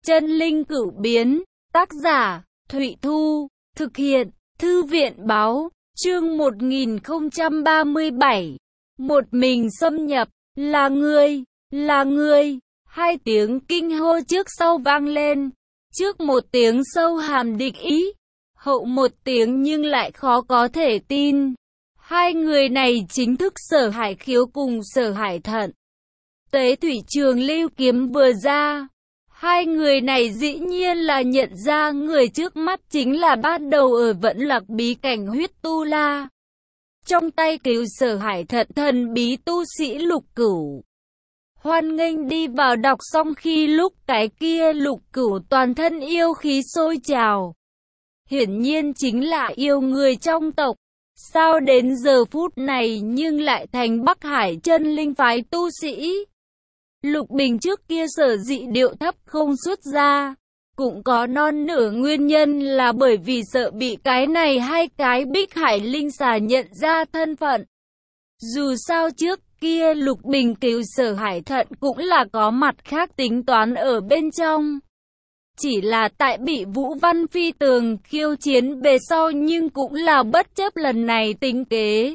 Chân linh cửu biến, tác giả, Thụy Thu, thực hiện, Thư viện báo, chương 1037. Một mình xâm nhập, là ngươi, hai tiếng kinh hô trước sau vang lên. Trước một tiếng sâu hàm địch ý, hậu một tiếng nhưng lại khó có thể tin. Hai người này chính thức Sở Hải Khiếu cùng Sở Hải Thận. Tế thủy trường lưu kiếm vừa ra, hai người này dĩ nhiên là nhận ra người trước mắt chính là bắt đầu ở Vẫn Lạc bí cảnh huyết tu la. Trong tay cứu Sở Hải Thận thần bí tu sĩ Lục Cửu. Hoan nghênh đi vào đọc xong khi lúc cái kia Lục Cửu toàn thân yêu khí sôi trào. Hiển nhiên chính là yêu người trong tộc. Sao đến giờ phút này nhưng lại thành Bắc Hải chân linh phái tu sĩ? Lục Bình trước kia sở dĩ điệu thấp không xuất ra, cũng có non nửa nguyên nhân là bởi vì sợ bị cái này hai cái Bích Hải linh xà nhận ra thân phận. Dù sao trước kia Lục Bình cứu Sở Hải Thận cũng là có mặt khác tính toán ở bên trong. Chỉ là tại bị Vũ Văn Phi Tường khiêu chiến về sau nhưng cũng là bất chấp lần này tính kế.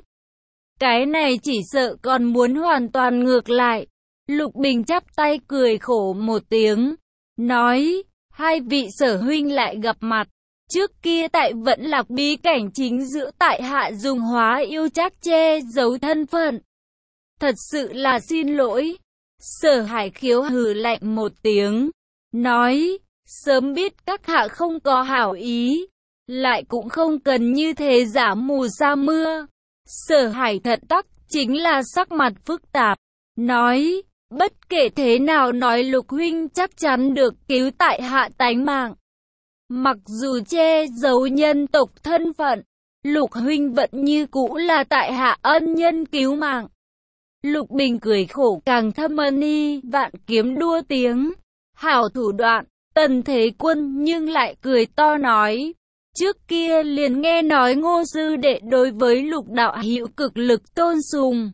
Cái này chỉ sợ còn muốn hoàn toàn ngược lại. Lục Bình chắp tay cười khổ một tiếng, nói, hai vị Sở huynh lại gặp mặt. Trước kia tại Vẫn Lạc bí cảnh chính giữa tại hạ dùng hóa yêu trác che giấu thân phận. Thật sự là xin lỗi. Sở Hải Khiếu hừ lạnh một tiếng, nói, sớm biết các hạ không có hảo ý, lại cũng không cần như thế giả mù sa mưa. Sở Hải Thận tắc chính là sắc mặt phức tạp, nói, bất kể thế nào nói Lục huynh chắc chắn được cứu tại hạ tánh mạng. Mặc dù che giấu nhân tộc thân phận, Lục huynh vẫn như cũ là tại hạ ân nhân cứu mạng. Lục Bình cười khổ càng thâm ni vạn kiếm đua tiếng, hảo thủ đoạn. Tần Thế Quân nhưng lại cười to nói, trước kia liền nghe nói Ngô sư đệ đối với Lục đạo hữu cực lực tôn sùng.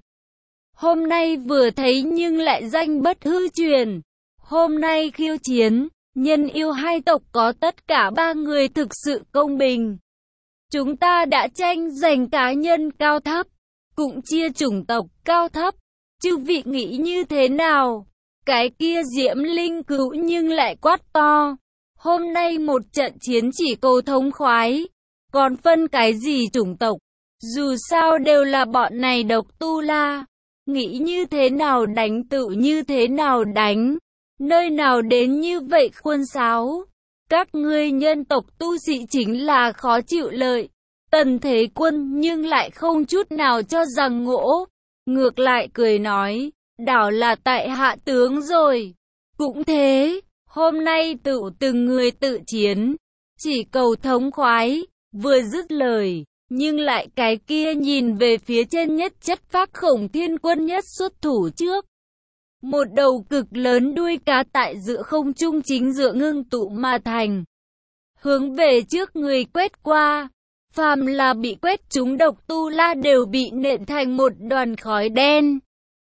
Hôm nay vừa thấy nhưng lại danh bất hư truyền. Hôm nay khiêu chiến, nhân yêu hai tộc có tất cả ba người thực sự công bình. Chúng ta đã tranh giành cá nhân cao thấp, cũng chia chủng tộc cao thấp. Chư vị nghĩ như thế nào? Cái kia Diễm Linh Cữu nhưng lại quát to. Hôm nay một trận chiến chỉ cầu thống khoái. Còn phân cái gì chủng tộc? Dù sao đều là bọn này độc tu la. Nghĩ như thế nào đánh tự như thế nào đánh. Nơi nào đến như vậy khuôn sáo. Các ngươi nhân tộc tu sĩ chính là khó chịu lợi. Tần Thế Quân nhưng lại không chút nào cho rằng ngỗ. Ngược lại cười nói. Đảo là tại hạ tướng rồi. Cũng thế, hôm nay tự từng người tự chiến, chỉ cầu thống khoái, vừa dứt lời, nhưng lại cái kia nhìn về phía trên nhất chất phác Khổng Thiên Quân nhất xuất thủ trước. Một đầu cực lớn đuôi cá tại giữa không trung chính giữa ngưng tụ mà thành. Hướng về trước người quét qua, phàm là bị quét trúng độc tu la đều bị nện thành một đoàn khói đen.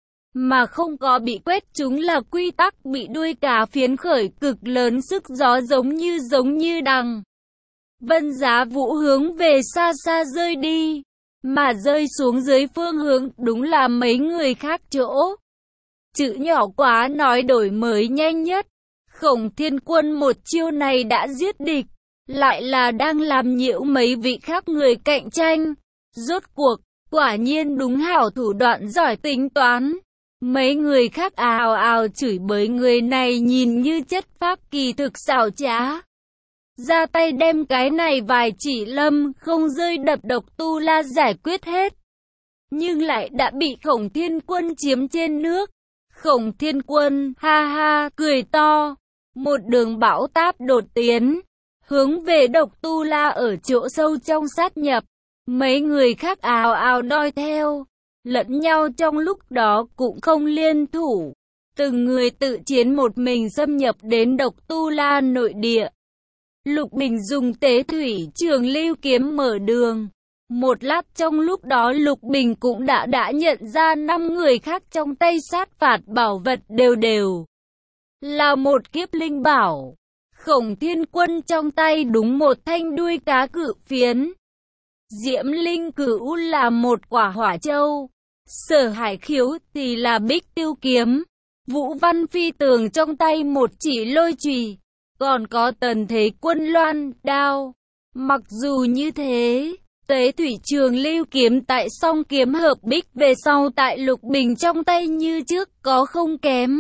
Mà không có bị quét chúng là quy tắc bị đuôi cá phiến khởi cực lớn sức gió giống như đằng. Vân Giá Vũ hướng về xa xa rơi đi, mà rơi xuống dưới phương hướng đúng là mấy người khác chỗ. Chữ nhỏ quá nói đổi mới nhanh nhất. Khổng Thiên Quân một chiêu này đã giết địch, lại là đang làm nhiễu mấy vị khác người cạnh tranh. Rốt cuộc, quả nhiên đúng hảo thủ đoạn giỏi tính toán. Mấy người khác ào ào chửi bới người này nhìn như chất phác kỳ thực xảo trá. Ra tay đem cái này vài chỉ lâm không rơi đập độc tu la giải quyết hết. Nhưng lại đã bị Khổng Thiên Quân chiếm trên nước. Khổng Thiên Quân ha ha cười to. Một đường bão táp đột tiến. Hướng về độc tu la ở chỗ sâu trong sát nhập. Mấy người khác ào ào đoi theo. Lẫn nhau trong lúc đó cũng không liên thủ. Từng người tự chiến một mình xâm nhập đến độc tu la nội địa. Lục Bình dùng tế thủy trường lưu kiếm mở đường. Một lát trong lúc đó Lục Bình cũng đã nhận ra 5 người khác trong tay sát phạt bảo vật đều là một kiếp linh bảo. Khổng Thiên Quân trong tay đúng một thanh đuôi cá cự phiến. Diễm Linh Cửu là một quả hỏa châu. Sở Hải Khiếu thì là Bích Tiêu kiếm. Vũ Văn Phi Tường trong tay một chỉ lôi chùy. Còn có Tần Thế Quân loan đao. Mặc dù như thế, Tế Thủy Trường Lưu kiếm tại song kiếm hợp bích về sau tại Lục Bình trong tay như trước có không kém.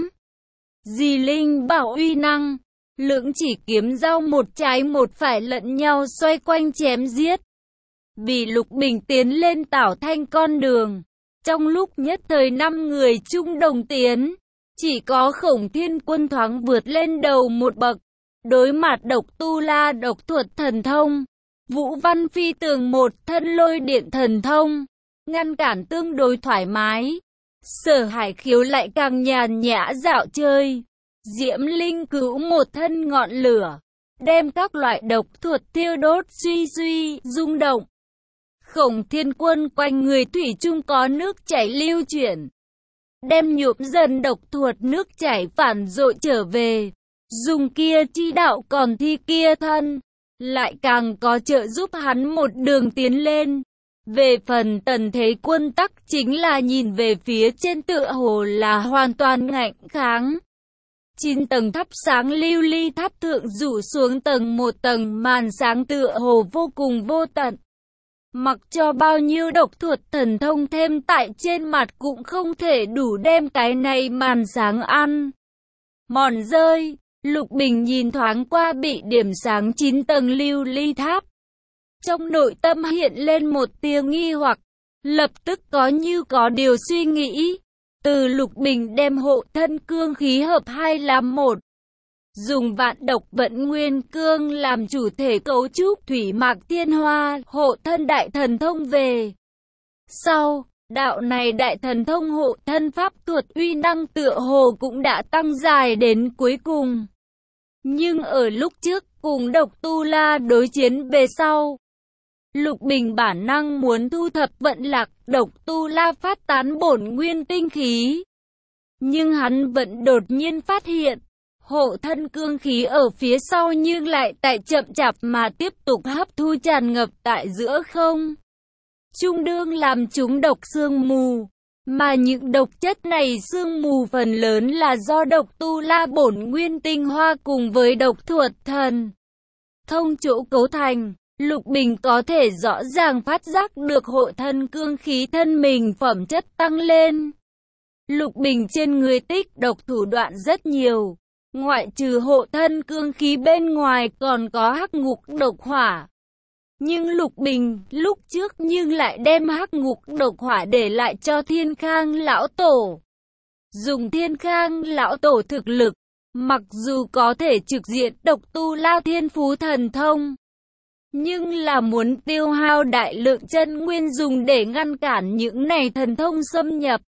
Dì Linh bảo uy năng, lưỡng chỉ kiếm giao một trái một phải lẫn nhau xoay quanh chém giết. Vì Lục Bình tiến lên Tảo Thanh con đường, trong lúc nhất thời 5 người chung đồng tiến, chỉ có Khổng Thiên Quân thoáng vượt lên đầu một bậc. Đối mặt Độc Tu La độc thuật thần thông, Vũ Văn Phi Tường một thân lôi điện thần thông, ngăn cản tương đối thoải mái. Sở Hải Khiếu lại càng nhàn nhã dạo chơi. Diễm Linh Cửu một thân ngọn lửa, đem các loại độc thuật thiêu đốt suy suy rung động. Khổng Thiên Quân quanh người thủy chung có nước chảy lưu chuyển, đem nhuộm dần độc thuật nước chảy phản dội trở về. Dùng kia chi đạo còn thi kia thân, lại càng có trợ giúp hắn một đường tiến lên. Về phần Tần Thế Quân tắc chính là nhìn về phía trên tựa hồ là hoàn toàn ngạnh kháng. 9 tầng thắp sáng lưu ly tháp thượng rủ xuống tầng một tầng màn sáng tựa hồ vô cùng vô tận. Mặc cho bao nhiêu độc thuật thần thông thêm tại trên mặt cũng không thể đủ đem cái này màn sáng ăn mòn rơi. Lục Bình nhìn thoáng qua bị điểm sáng 9 tầng lưu ly tháp. Trong nội tâm hiện lên một tia nghi hoặc, lập tức có như có điều suy nghĩ. Từ Lục Bình đem hộ thân cương khí hợp 2 làm 1. Dùng vạn độc vận nguyên cương làm chủ thể cấu trúc thủy mạc thiên hoa hộ thân đại thần thông về. Sau, đạo này đại thần thông hộ thân pháp thuật uy năng tựa hồ cũng đã tăng dài đến cuối cùng. Nhưng ở lúc trước cùng Độc Tu La đối chiến về sau, Lục Bình bản năng muốn thu thập vận lạc Độc Tu La phát tán bổn nguyên tinh khí. Nhưng hắn vẫn đột nhiên phát hiện, hộ thân cương khí ở phía sau nhưng lại tại chậm chạp mà tiếp tục hấp thu tràn ngập tại giữa không trung đương làm chúng độc sương mù. Mà những độc chất này sương mù phần lớn là do Độc Tu La bổn nguyên tinh hoa cùng với độc thuật thần thông chỗ cấu thành. Lục Bình có thể rõ ràng phát giác được hộ thân cương khí thân mình phẩm chất tăng lên. Lục Bình trên người tích độc thủ đoạn rất nhiều. Ngoại trừ hộ thân cương khí bên ngoài còn có hắc ngục độc hỏa. Nhưng Lục Bình lúc trước nhưng lại đem hắc ngục độc hỏa để lại cho Thiên Khang lão tổ. Dùng Thiên Khang lão tổ thực lực, mặc dù có thể trực diện Độc Tu La thiên phú thần thông, nhưng là muốn tiêu hao đại lượng chân nguyên dùng để ngăn cản những này thần thông xâm nhập.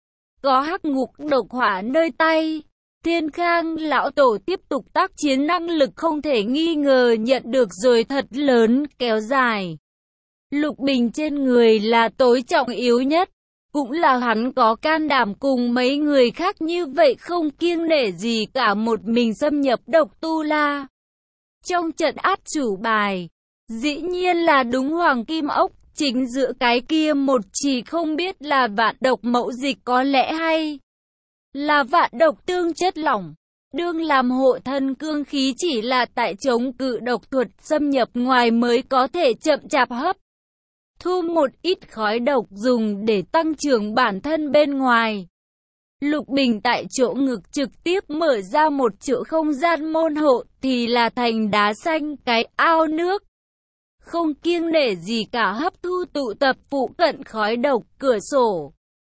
Có hắc ngục độc hỏa nơi tay, Thiên Khang lão tổ tiếp tục tác chiến năng lực không thể nghi ngờ nhận được rồi thật lớn kéo dài. Lục Bình trên người là tối trọng yếu nhất, cũng là hắn có can đảm cùng mấy người khác như vậy không kiêng nể gì cả một mình xâm nhập Độc Tu La. Trong trận át chủ bài, dĩ nhiên là đúng Hoàng Kim Ốc, chính giữa cái kia một chỉ không biết là vạn độc mẫu dịch có lẽ hay là vạn độc tương chất lỏng. Đương làm hộ thân cương khí chỉ là tại chống cự độc thuật xâm nhập ngoài mới có thể chậm chạp hấp thu một ít khói độc dùng để tăng trưởng bản thân bên ngoài. Lục Bình tại chỗ ngực trực tiếp mở ra một chỗ không gian môn hộ thì là thành đá xanh cái ao nước. Không kiêng nể gì cả hấp thu tụ tập phụ cận khói độc cửa sổ.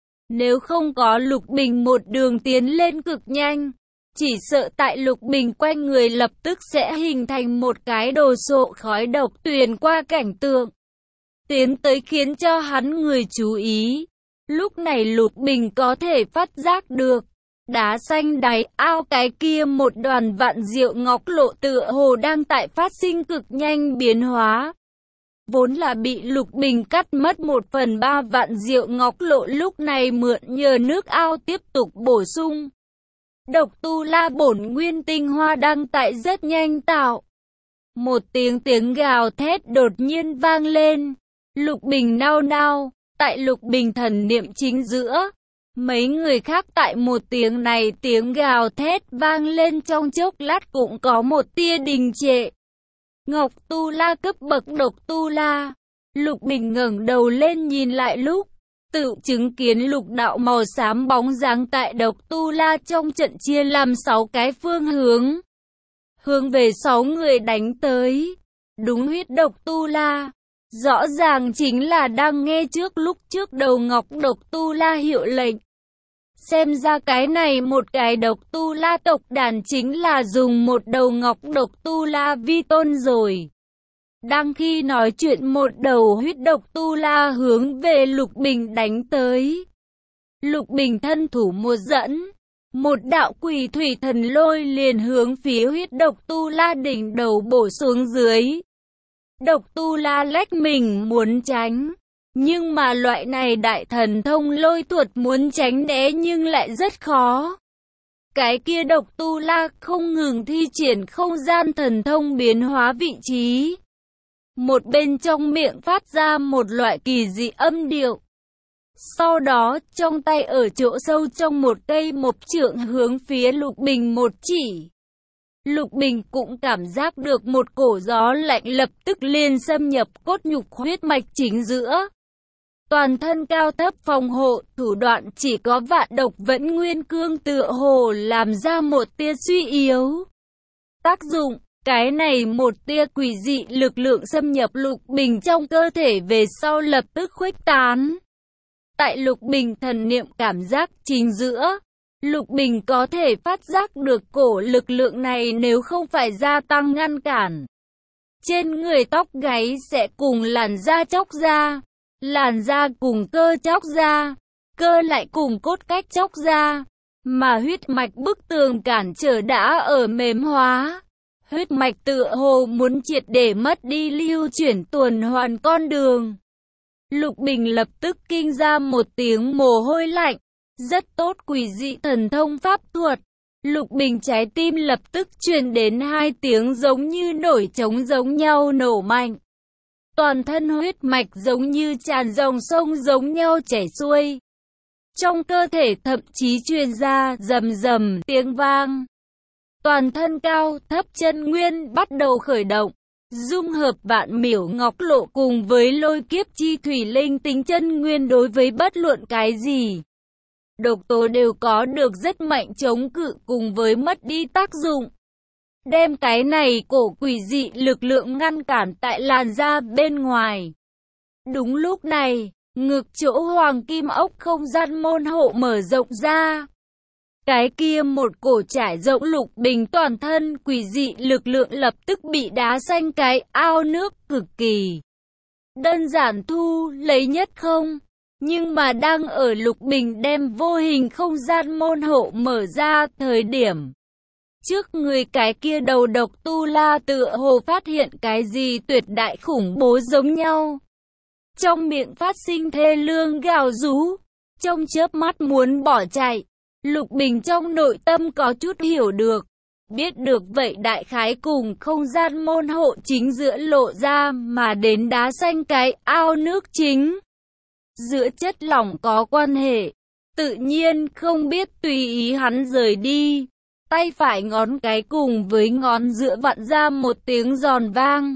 Nếu không có Lục Bình một đường tiến lên cực nhanh, chỉ sợ tại Lục Bình quanh người lập tức sẽ hình thành một cái đồ sộ khói độc tuyền qua cảnh tượng, tiến tới khiến cho hắn người chú ý. Lúc này Lục Bình có thể phát giác được, đá xanh đáy ao cái kia một đoàn vạn diệu ngọc lộ tựa hồ đang tại phát sinh cực nhanh biến hóa. Vốn là bị Lục Bình cắt mất 1/3 vạn diệu ngọc lộ lúc này mượn nhờ nước ao tiếp tục bổ sung. Độc Tu La bổn nguyên tinh hoa đang tại rất nhanh tạo. Một tiếng gào thét đột nhiên vang lên. Lục Bình nao nao, tại Lục Bình thần niệm chính giữa. Mấy người khác tại một tiếng gào thét vang lên trong chốc lát cũng có một tia đình trệ. Ngọc Tu La cấp bậc Độc Tu La. Lục Bình ngẩng đầu lên nhìn lại lúc, tự chứng kiến lục đạo màu xám bóng dáng tại Độc Tu La trong trận chia làm 6 cái phương hướng. Hướng về 6 người đánh tới. Đúng huyết Độc Tu La. Rõ ràng chính là đang nghe trước lúc trước đầu ngọc Độc Tu La hiệu lệnh. Xem ra cái này một cái Độc Tu La tộc đàn chính là dùng một đầu ngọc Độc Tu La vi tôn rồi. Đang khi nói chuyện một đầu huyết Độc Tu La hướng về Lục Bình đánh tới. Lục Bình thân thủ một dẫn. Một đạo quỷ thủy thần lôi liền hướng phía huyết Độc Tu La đỉnh đầu bổ xuống dưới. Độc Tu La lách mình muốn tránh. Nhưng mà loại này đại thần thông lôi thuật muốn tránh né nhưng lại rất khó. Cái kia Độc Tu La không ngừng thi triển không gian thần thông biến hóa vị trí. Một bên trong miệng phát ra một loại kỳ dị âm điệu. Sau đó trong tay ở chỗ sâu trong một cây mộc trượng hướng phía Lục Bình một chỉ. Lục Bình cũng cảm giác được một cổ gió lạnh lập tức liền xâm nhập cốt nhục huyết mạch chính giữa. Toàn thân cao thấp phòng hộ, thủ đoạn chỉ có vạn độc vẫn nguyên cương tựa hồ làm ra một tia suy yếu. Tác dụng, cái này một tia quỷ dị lực lượng xâm nhập Lục Bình trong cơ thể về sau lập tức khuếch tán. Tại Lục Bình thần niệm cảm giác chính giữa, Lục Bình có thể phát giác được cổ lực lượng này nếu không phải gia tăng ngăn cản. Trên người tóc gáy sẽ cùng làn da chóc ra, làn da cùng cơ chóc ra, cơ lại cùng cốt cách chóc ra, mà huyết mạch bức tường cản trở đã ở mềm hóa. Huyết mạch tựa hồ muốn triệt để mất đi lưu chuyển tuần hoàn con đường. Lục Bình lập tức kinh ra một tiếng mồ hôi lạnh. Rất tốt quỷ dị thần thông pháp thuật. Lục Bình trái tim lập tức truyền đến 2 tiếng giống như nổi trống giống nhau nổ mạnh. Toàn thân huyết mạch giống như tràn dòng sông giống nhau chảy xuôi. Trong cơ thể thậm chí truyền ra rầm rầm tiếng vang. Toàn thân cao thấp chân nguyên bắt đầu khởi động. Dung hợp vạn miểu ngọc lộ cùng với lôi kiếp chi thủy linh tính chân nguyên đối với bất luận cái gì. Độc tố đều có được rất mạnh chống cự cùng với mất đi tác dụng. Đem cái này cổ quỷ dị lực lượng ngăn cản tại làn da bên ngoài. Đúng lúc này, ngực chỗ hoàng kim ốc không gian môn hộ mở rộng ra. Cái kia một cổ trải rộng Lục Bình toàn thân quỷ dị lực lượng lập tức bị đá xanh cái ao nước cực kỳ. Đơn giản thu lấy nhất không? Nhưng mà đang ở Lục Bình đem vô hình không gian môn hộ mở ra thời điểm. Trước người cái kia đầu Độc Tu La tựa hồ phát hiện cái gì tuyệt đại khủng bố giống nhau. Trong miệng phát sinh thê lương gào rú. Trong chớp mắt muốn bỏ chạy. Lục Bình trong nội tâm có chút hiểu được. Biết được vậy đại khái cùng không gian môn hộ chính giữa lộ ra mà đến đá xanh cái ao nước chính. Giữa chất lỏng có quan hệ. Tự nhiên không biết tùy ý hắn rời đi. Tay phải ngón cái cùng với ngón giữa vặn ra một tiếng giòn vang.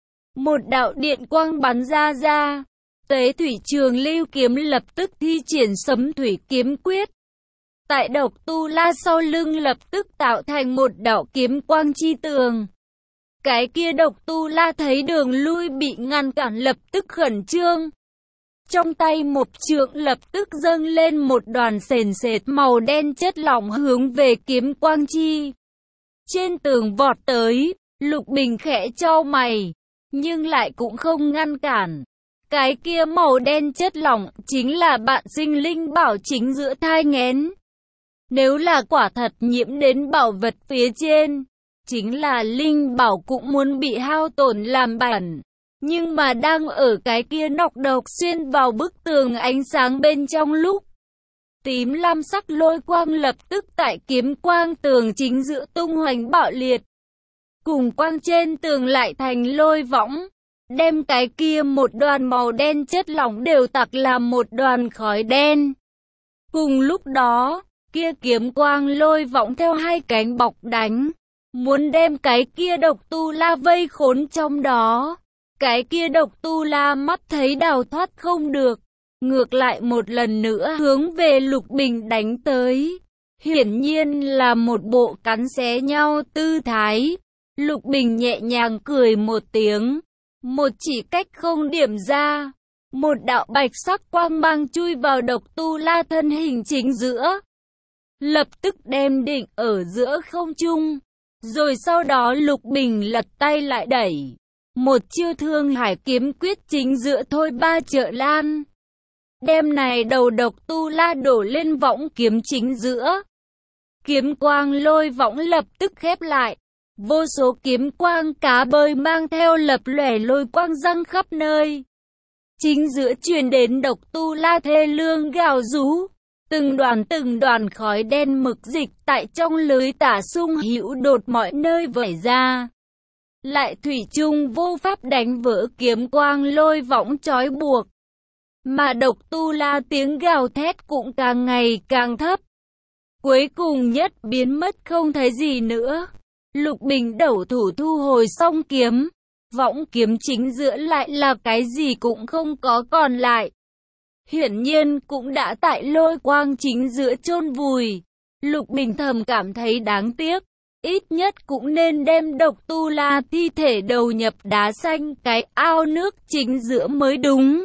Một đạo điện quang bắn ra. Tế thủy trường lưu kiếm lập tức thi triển sấm thủy kiếm quyết. Tại Độc Tu La sau lưng lập tức tạo thành một đạo kiếm quang chi tường. Cái kia Độc Tu La thấy đường lui bị ngăn cản lập tức khẩn trương. Trong tay một trượng lập tức dâng lên một đoàn sền sệt màu đen chất lỏng hướng về kiếm quang chi. Trên tường vọt tới, Lục Bình khẽ chau mày, nhưng lại cũng không ngăn cản. Cái kia màu đen chất lỏng chính là bạn sinh linh bảo chính giữa thai nghén. Nếu là quả thật nhiễm đến bảo vật phía trên, chính là linh bảo cũng muốn bị hao tổn làm bẩn. Nhưng mà đang ở cái kia nọc độc xuyên vào bức tường ánh sáng bên trong lúc tím lam sắc lôi quang lập tức tại kiếm quang tường chính giữa tung hoành bạo liệt. Cùng quang trên tường lại thành lôi võng, đem cái kia một đoàn màu đen chất lỏng đều tạc làm một đoàn khói đen. Cùng lúc đó, kia kiếm quang lôi võng theo hai cánh bọc đánh, muốn đem cái kia độc tu la vây khốn trong đó. Cái kia độc tu la mắt thấy đào thoát không được, ngược lại một lần nữa hướng về Lục Bình đánh tới. Hiển nhiên là một bộ cắn xé nhau tư thái. Lục Bình nhẹ nhàng cười một tiếng, một chỉ cách không điểm ra, một đạo bạch sắc quang mang chui vào độc tu la thân hình chính giữa, lập tức đem định ở giữa không trung. Rồi sau đó Lục Bình lật tay lại đẩy, một chiêu Thương Hải kiếm quyết chính giữa thôi ba trợ lan, đem này đầu độc tu la đổ lên võng kiếm chính giữa. Kiếm quang lôi võng lập tức khép lại, vô số kiếm quang cá bơi mang theo lập lòe lôi quang răng khắp nơi. Chính giữa truyền đến độc tu la thê lương gào rú, từng đoàn khói đen mực dịch tại trong lưới tả sung hữu đột mọi nơi vẩy ra. Lại thủy chung vô pháp đánh vỡ kiếm quang lôi võng trói buộc. Mà độc tu la tiếng gào thét cũng càng ngày càng thấp, cuối cùng nhất biến mất không thấy gì nữa. Lục Bình đẩu thủ thu hồi xong kiếm, võng kiếm chính giữa lại là cái gì cũng không có còn lại. Hiển nhiên cũng đã tại lôi quang chính giữa chôn vùi. Lục Bình thầm cảm thấy đáng tiếc, ít nhất cũng nên đem độc tu la thi thể đầu nhập đá xanh cái ao nước chính giữa mới đúng.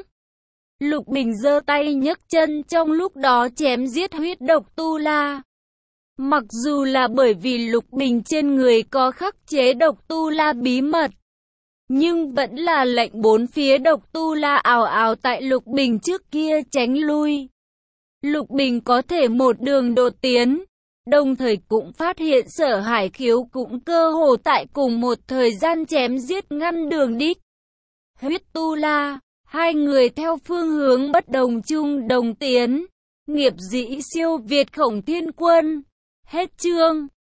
Lục Bình giơ tay nhấc chân trong lúc đó chém giết huyết độc tu la. Mặc dù là bởi vì Lục Bình trên người có khắc chế độc tu la bí mật, nhưng vẫn là lệnh bốn phía độc tu la ào ào tại Lục Bình trước kia tránh lui. Lục Bình có thể một đường đột tiến, đồng thời cũng phát hiện Sở Hải Khiếu cũng cơ hồ tại cùng một thời gian chém giết ngăn đường đích huyết tu la. Hai người theo phương hướng bất đồng chung đồng tiến, nghiệp dĩ siêu việt Khổng Thiên Quân. Hết chương.